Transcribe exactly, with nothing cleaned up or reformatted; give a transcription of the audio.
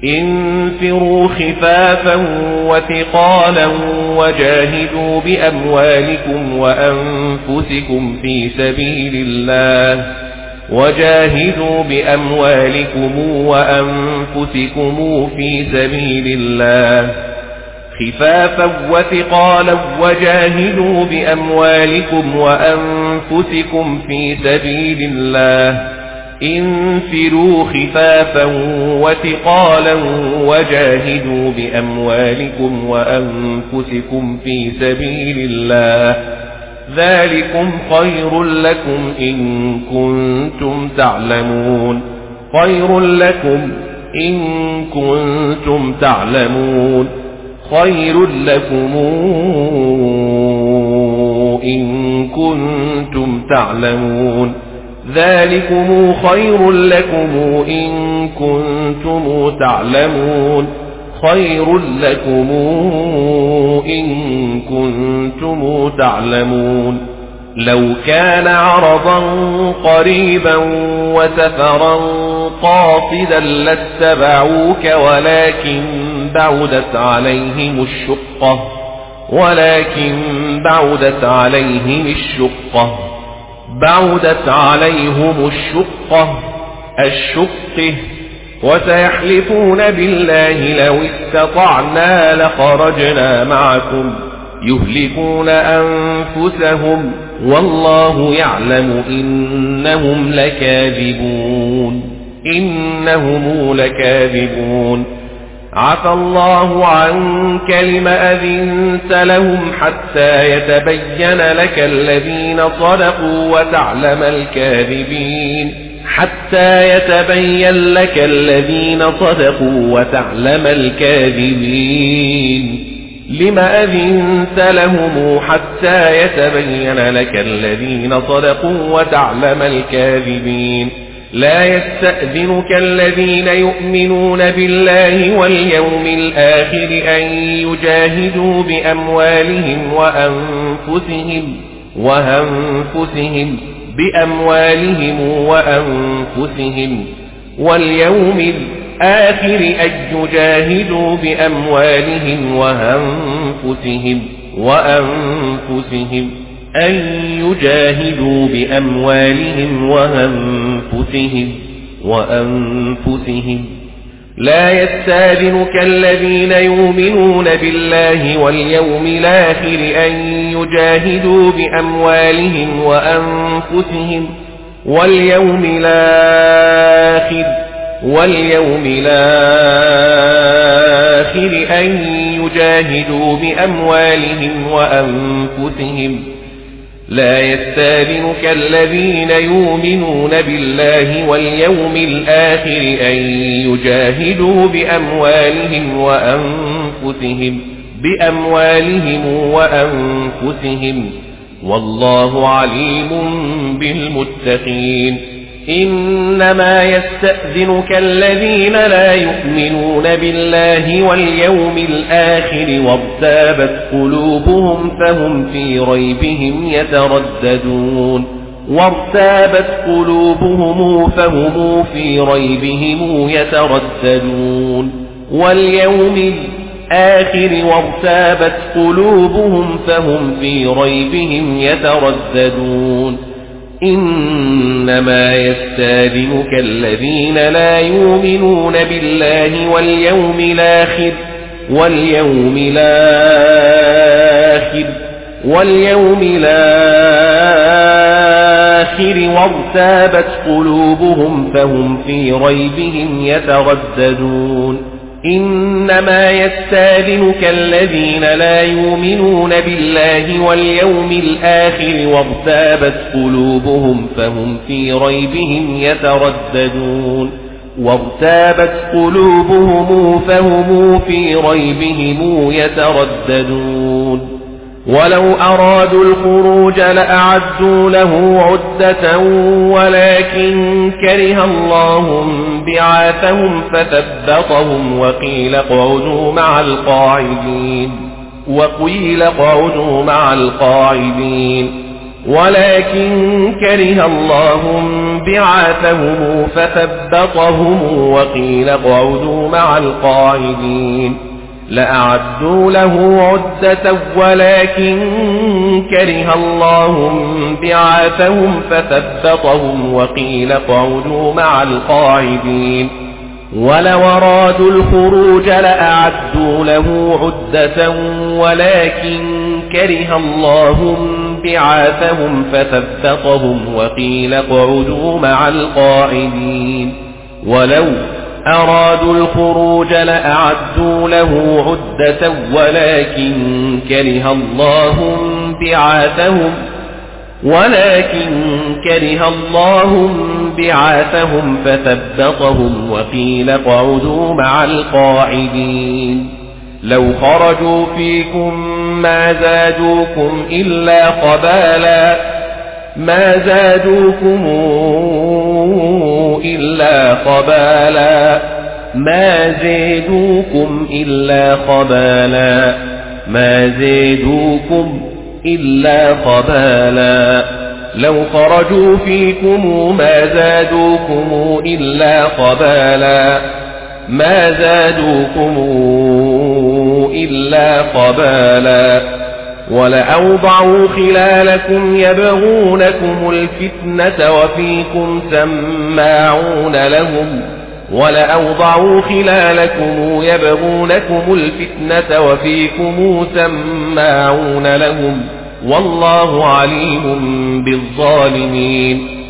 انفروا خفافا وثقالا وجاهدوا بأموالكم وأنفسكم في سبيل الله وجاهدوا بأموالكم وأنفسكم في سبيل الله خفافا وثقالا وجاهدوا بأموالكم وأنفسكم في سبيل الله انفروا خفافا وثقالا وجاهدوا بأموالكم وأنفسكم في سبيل الله ذلكم خير لكم إن كنتم تعلمون خير لكم إن كنتم تعلمون خير لكم إن كنتم تعلمون ذلكم خير لكم إن كنتم تعلمون خير لكم إن كنتم تعلمون لو كان عرضا قريبا وسفرا قاصدا لاتبعوك ولكن بعدت عليهم الشقة ولكن بعدت عليهم الشقة بعدت عليهم الشقة الشقة وسيحلفون بالله لو استطعنا لخرجنا معكم يهلكون أنفسهم والله يعلم إنهم لكاذبون إنهم لكاذبون عفى الله عنك لم أذنت لهم حتى يتبين لك الذين صدقوا وتعلم الكاذبين حتى يتبين لك الذين صدقوا وتعلم الكاذبين لم أذنت لهم حتى يتبين لك الذين صدقوا وتعلم الكاذبين لا يستأذنك الذين يؤمنون بالله واليوم الآخر أن يجاهدوا بأموالهم وأنفسهم وأنفسهم بأموالهم وأنفسهم واليوم الآخر أن يجاهدوا بأموالهم وأنفسهم وأنفسهم أن يجاهدوا بأموالهم وأنفسهم وأنفسهم لا يستأذنك الذين يؤمنون بالله واليوم الآخر أن يجاهدوا بأموالهم وأنفسهم واليوم الآخر واليوم الآخر أن يجاهدوا بأموالهم وأنفسهم لا يستأذنك الذين يؤمنون بالله واليوم الآخر أن يجاهدوا بأموالهم وأنفسهم بأموالهم وأنفسهم والله عليم بالمتقين إنما يستأذنك الذين لا يؤمنون بالله واليوم الآخر وارتابت قلوبهم فهم في ريبهم يترددون وارتابت قلوبهم فهم في ريبهم يترددون واليوم الآخر وارتابت قلوبهم فهم في ريبهم يترددون إنما يستأذنك الذين لا يؤمنون بالله واليوم الآخر واليوم الآخر واليوم الآخر وارتابت قلوبهم فهم في ريبهم يترددون إنما يستأذنك الذين لا يؤمنون بالله واليوم الآخر وارتابت قلوبهم فهم في ريبهم يترددون وارتابت قلوبهم فهم في ريبهم يترددون ولو أرادوا الخروج لأعدوا له عدة ولكن كره الله بعاثهم فثبطهم وقيل اقعدوا مع القاعدين وقيل اقعدوا مع القاعدين ولكن كره الله بعاثهم فثبطهم وقيل اقعدوا مع القاعدين لأعدوا له عدة ولكن كره الله بعاثهم فثبطهم وقيل اقعدوا مع القاعدين ولو أرادوا الخروج لأعدوا له عدة ولكن كره الله بعاثهم فثبطهم وقيل اقعدوا مع القاعدين ولو أرادوا الخروج لأعدوا له عدة ولكن كره الله بعاثهم ولكن كره الله بعاثهم فثبطهم وقيل اقعدوا مع القاعدين لو خرجوا فيكم ما زادوكم إلا خبالا ما زادوكم إلا خبالا ما زادوكم إلا خبالا ما زادوكم إلا خبالا لو خرجوا فيكم ما زادوكم إلا خبالا ما زادوكم إلا خبالا ولأوضعوا خلالكم يبغونكم الفتنة وفيكم سماعون لهم ولأوضعوا خلالكم يبغونكم الفتنة وفيكم سماعون لهم والله عليم بالظالمين